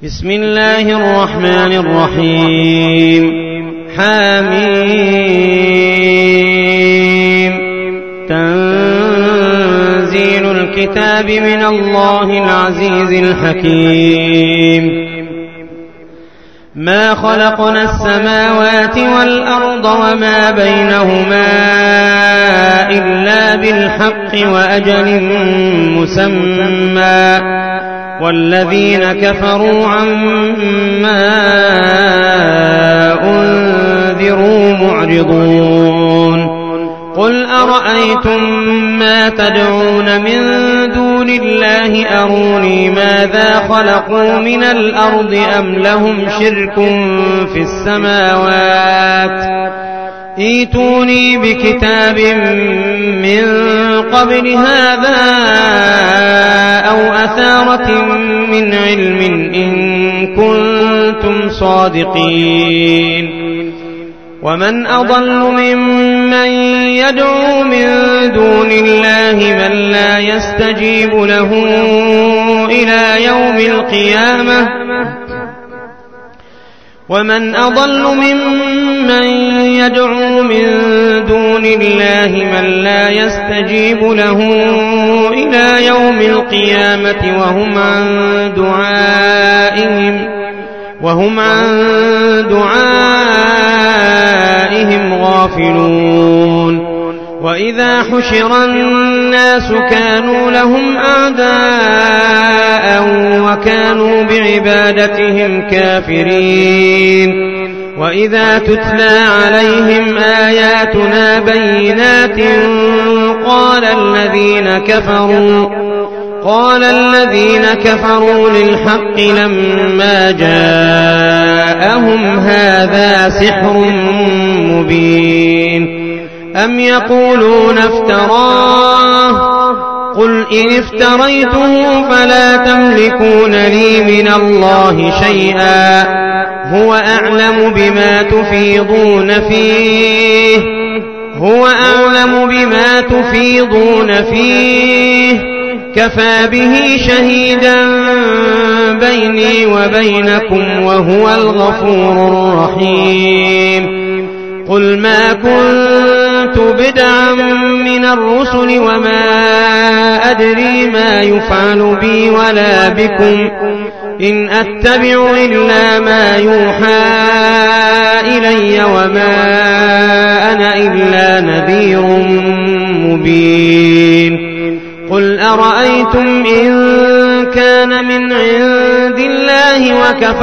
بسم الله الرحمن الرحيم حميم تنزيل الكتاب من الله العزيز الحكيم ما خلقنا السماوات والأرض وما بينهما إلا بالحق وأجل مسمى والذين كفروا عما أنذروا معرضون قل أرأيتم ما تدعون من دون الله أروني ماذا خلقوا من الأرض أم لهم شرك في السماوات ائتوني بكتاب من قبل هذا أو أثارة من علم إن كنتم صادقين ومن أضل ممن يدعو من دون الله من لا يستجيب له إلى يوم القيامة ومن أضل ممن يدعو من دون الله من لا يستجيب له إلى يوم القيامة وهم عن دعائهم غافلون وإذا حشر الناس كانوا لهم أعداء وكانوا بعبادتهم كافرين وإذا تتلى عليهم آياتنا بينات قال الذين كفروا للحق لما جاءهم هذا سحر مبين أم يقولون افتراه قل إن افتريته فلا تملكون لي من الله شيئا هو أعلم بما تفيضون فيه كفى به شهيدا بيني وبينكم وهو الغفور الرحيم قل ما كنت بدعا من الرسل وما أدري ما يفعل بي ولا بكم إن أتبع إلا ما يوحى إلي وما أنا إلا نذير مبين قل أرأيتم إن كان من عند الله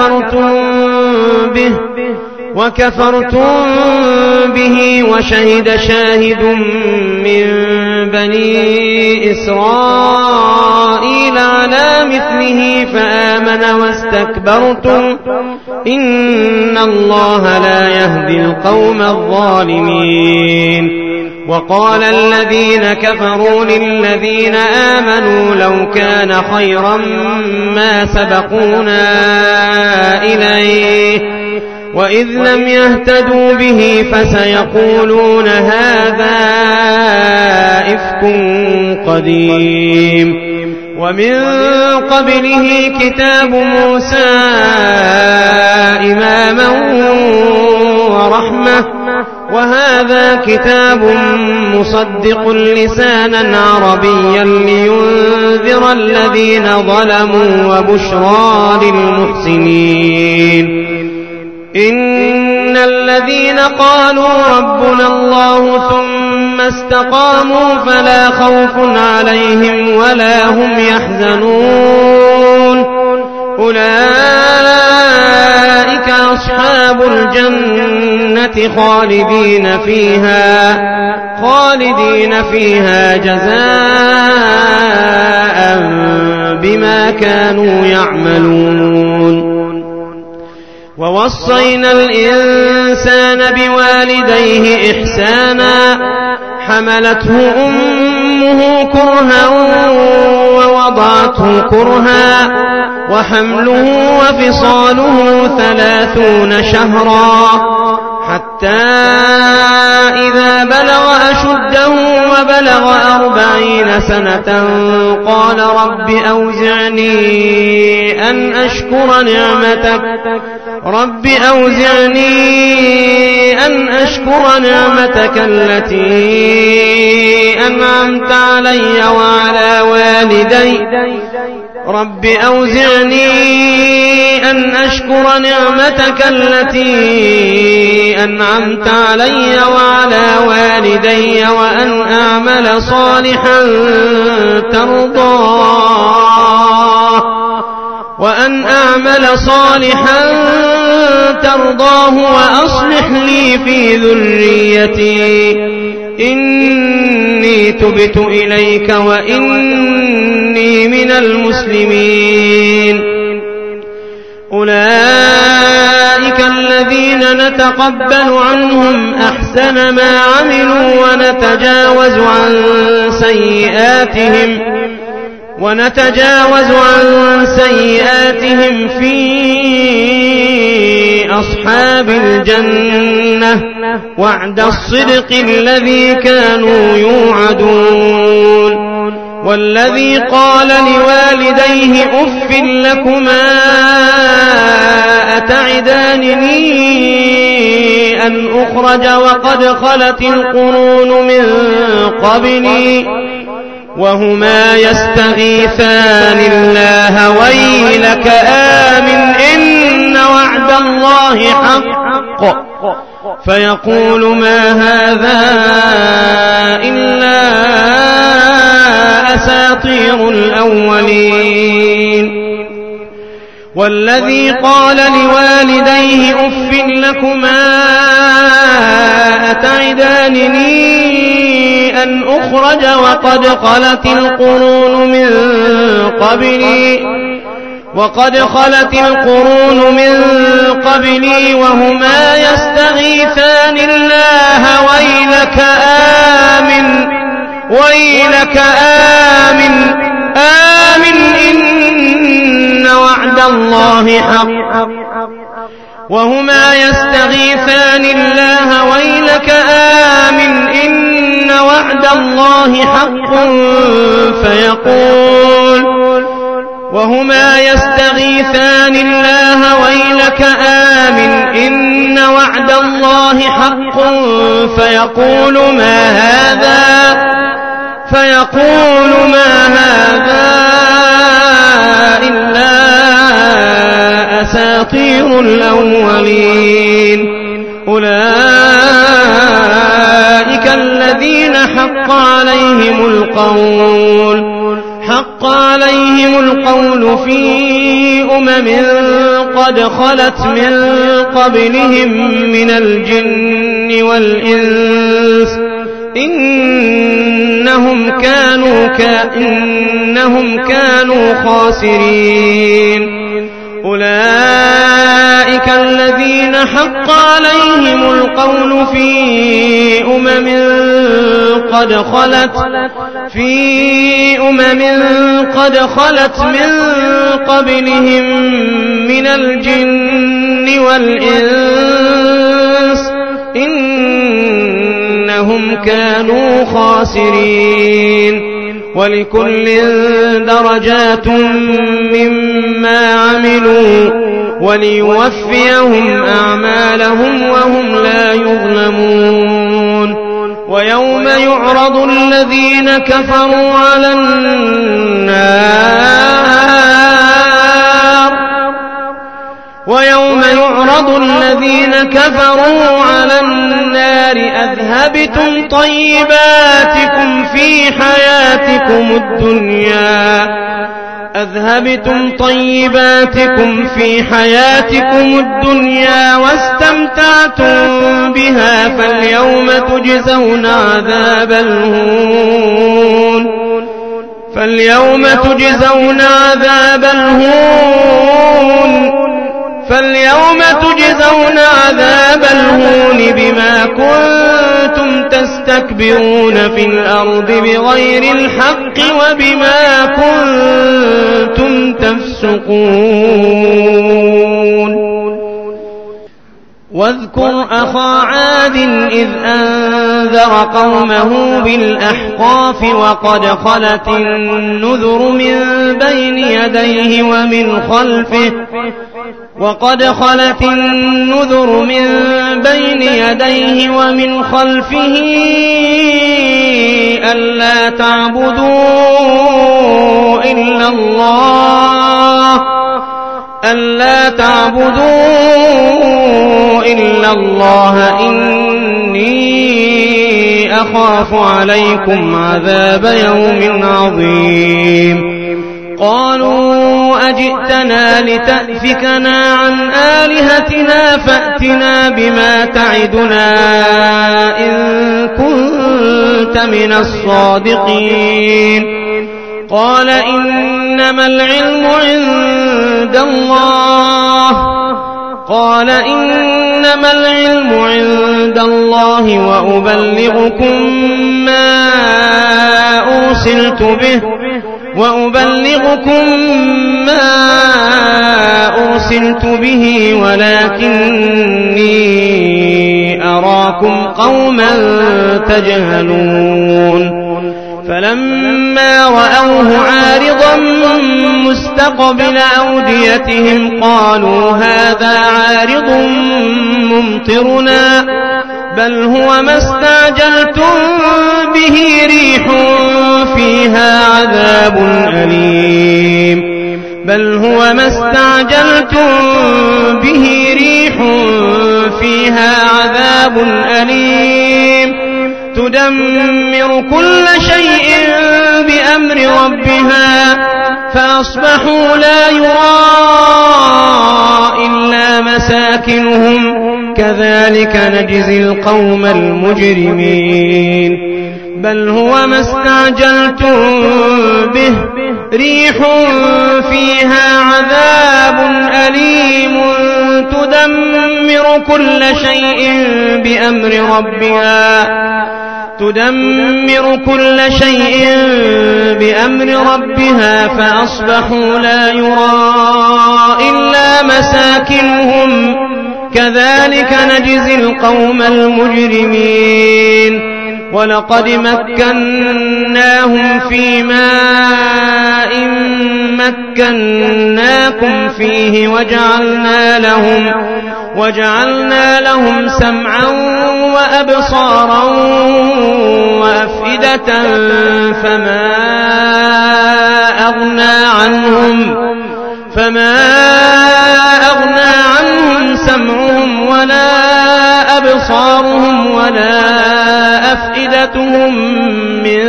وكفرتم به وشهد شاهد من بني إسرائيل على مثله فآمن واستكبرتم إن الله لا يهدي القوم الظالمين وقال الذين كفروا للذين آمنوا لو كان خيرا ما سبقونا إليه وإذ لم يهتدوا به فسيقولون هذا إفك قديم ومن قبله كتاب موسى إماما ورحمة وهذا كتاب مصدق لسانا عربيا لينذر الذين ظلموا وبشرى للمحسنين إن الذين قالوا ربنا الله ثم استقاموا فلا خوف عليهم ولا هم يحزنون أولئك أصحاب الجنة خالدين فيها جزاء بما كانوا يعملون ووصينا الإنسان بوالديه إحسانا حملته أمه كرها ووضعته كرها وحمله وفصاله 30 شهرا حتى إذا بلغ أشده وبلغ 40 سنة قال رب أوزعني أن أشكر نعمتك التي أنعمت علي وعلى والدي رب أوزعني أن أشكر نعمتك التي أنعمت علي وعلى والدي وأن أعمل صالحا ترضاه وأصلح لي في ذريتي إني تبت إليك وإني من المسلمين. أولئك الذين نتقبل عنهم أحسن ما عملوا ونتجاوز عن سيئاتهم في أصحاب الجنة وعد الصدق الذي كانوا يوعدون. والذي قال لوالديه أف لكما أتعدانني أن أخرج وقد خلت القرون من قبلي وهما يستغيثان الله ويلك آمن إن وعد الله حق فيقول ما هذا إلا أساطير الأولين. والذي قال لوالديه أف لكما أتعدانني أن أخرج وقد خلت القرون من قبلي وهما يستغيثان الله ويلك آمن إن وعد الله حق وهما يستغيثان الله ويلك آمن إن وعد الله حق فيقول ما هذا إلا أساطير الأولين. أولئك الذين حق عليهم القول في قد خلت من قبلهم من الجن والإنس إنهم كانوا خاسرين. أولئك الذين حق عليهم القول في قد خلت من قبلهم من الجن والإنس إنهم كانوا خاسرين. ولكل درجات مما عملوا وليوفيهم أعمالهم وهم لا يظلمون. ويوم يعرض الذين كفروا على النار أذهبتم طيباتكم في حياتكم الدنيا واستمتعتم بها فاليوم تجزون عذاب الهون بما كنتم تستكبرون في الأرض بغير الحق وبما كنتم تفسقون. واذكر أخا عاد إذ أنذر قومه بالأحقاف وقد خلت النذر من بين يديه ومن خلفه ألا تعبدوا إلا الله إني أخاف عليكم عذاب يوم عظيم قالوا أجئتنا لتأفكنا عن آلهتنا فأتنا بما تعدنا إن كنت من الصادقين قال إنما العلم عند الله وأبلغكم ما أرسلت به ولكني أراكم قوما تجهلون فلما رأوه عارضا مستقبل أوديتهم قالوا هذا عارض ممطرنا بل هو ما استعجلتم به ريح فيها عذاب أليم تدمر كل شيء بأمر ربها فأصبحوا لا يرى إلا مساكنهم كذلك نجزي القوم المجرمين بل هو ما استعجلتم به ريح فيها عذاب أليم تدمر كل شيء بأمر ربها فأصبحوا لا يرى إلا مساكنهم كذلك نجزي القوم المجرمين ولقد مكناهم في ماء مكناكم فيه وجعلنا لهم سمعا وأبصارا وأفئدة فما أغنى عنهم سمعهم ولا أبصارهم ولا أفئدتهم من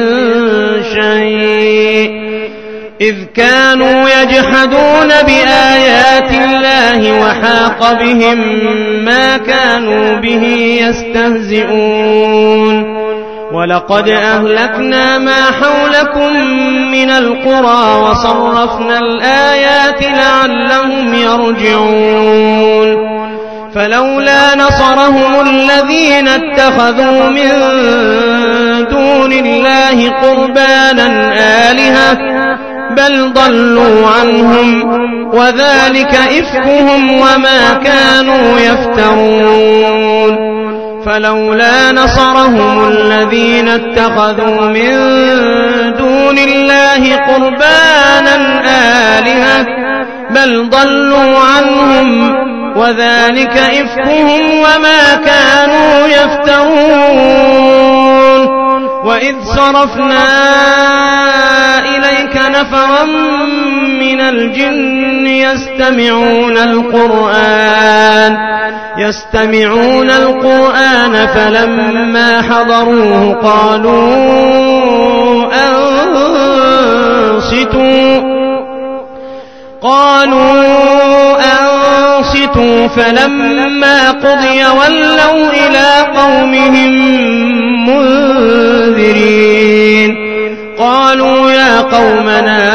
شيء إذ كانوا يجحدون بآيات الله وحاق بهم ما كانوا به يستهزئون ولقد أهلكنا ما حولكم من القرى وصرفنا الآيات لعلهم يرجعون فلولا نصرهم الذين اتخذوا من دون الله قربانا آلهة بل ضلوا عنهم وذلك إفكهم وما كانوا يفترون فلولا نصرهم الذين اتخذوا من دون الله قربانا آلهة بل ضلوا عنهم وذلك إفكهم وما كانوا يفترون وإذ صرفنا إليك نفرا من الجن يستمعون القرآن فلما حضروه قالوا أنصتوا فلما قضي ولوا إلى قومهم منذرين قالوا يا قومنا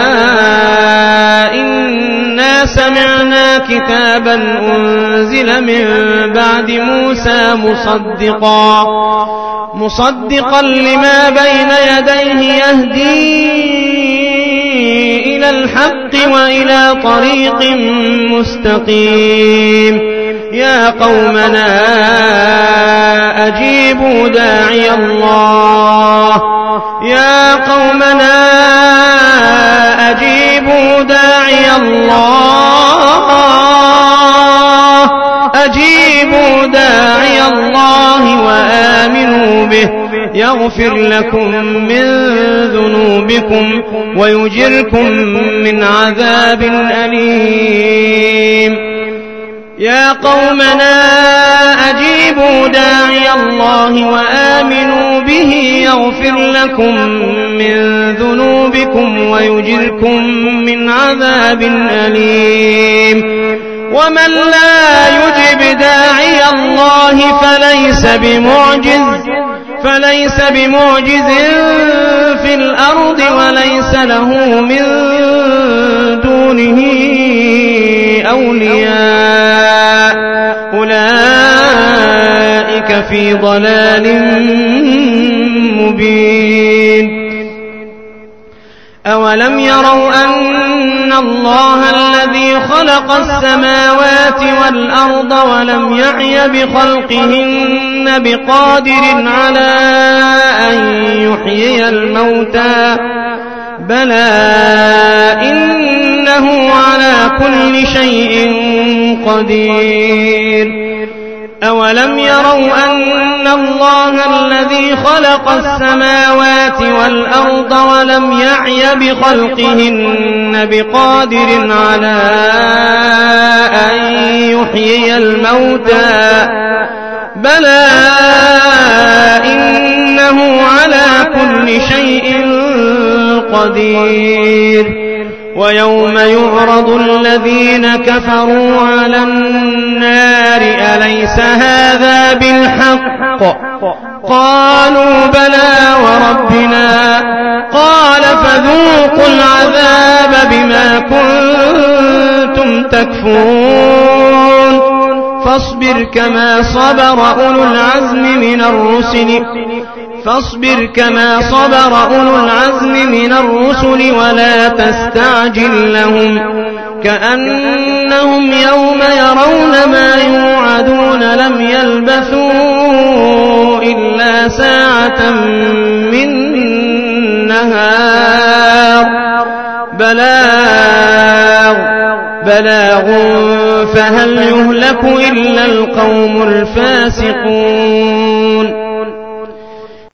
إنا سمعنا كتابا أنزل من بعد موسى مصدقا لما بين يديه يهدي إلى الحق وإلى طريق مستقيم يا قومنا أجيبوا داعي الله يا قومنا أجيبوا داعي الله أجيبوا داعي الله وآمنوا به يغفر لكم من ذنوبكم ويجركم من عذاب أليم يا قومنا أجيبوا داعي الله وآمنوا به يغفر لكم من ذنوبكم ويجركم من عذاب أليم ومن لا يجب داعي الله فليس بمعجز في الأرض وليس له من دونه أولياء أولئك في ضلال مبين أولم يروا أن الله الذي خلق السماوات والأرض ولم يعي بخلقهن بقادر على أن يحيي الموتى بلى إنه على كل شيء قدير أولم يروا أن الله الذي خلق السماوات والأرض ولم يعي بخلقهن بقادر على أن يحيي الموتى بلى إنه على كل شيء قدير ويوم يعرض الذين كفروا على النار أليس هذا بالحق قالوا بلى وربنا قال فذوقوا العذاب بما كنتم تكفرون فاصبر كما صبر أولو العزم من الرسل ولا تستعجل لهم كأنهم يوم يرون ما يوعدون لم يلبثوا إلا ساعة من نهار بلاغ فهل يهلك إلا القوم الفاسقون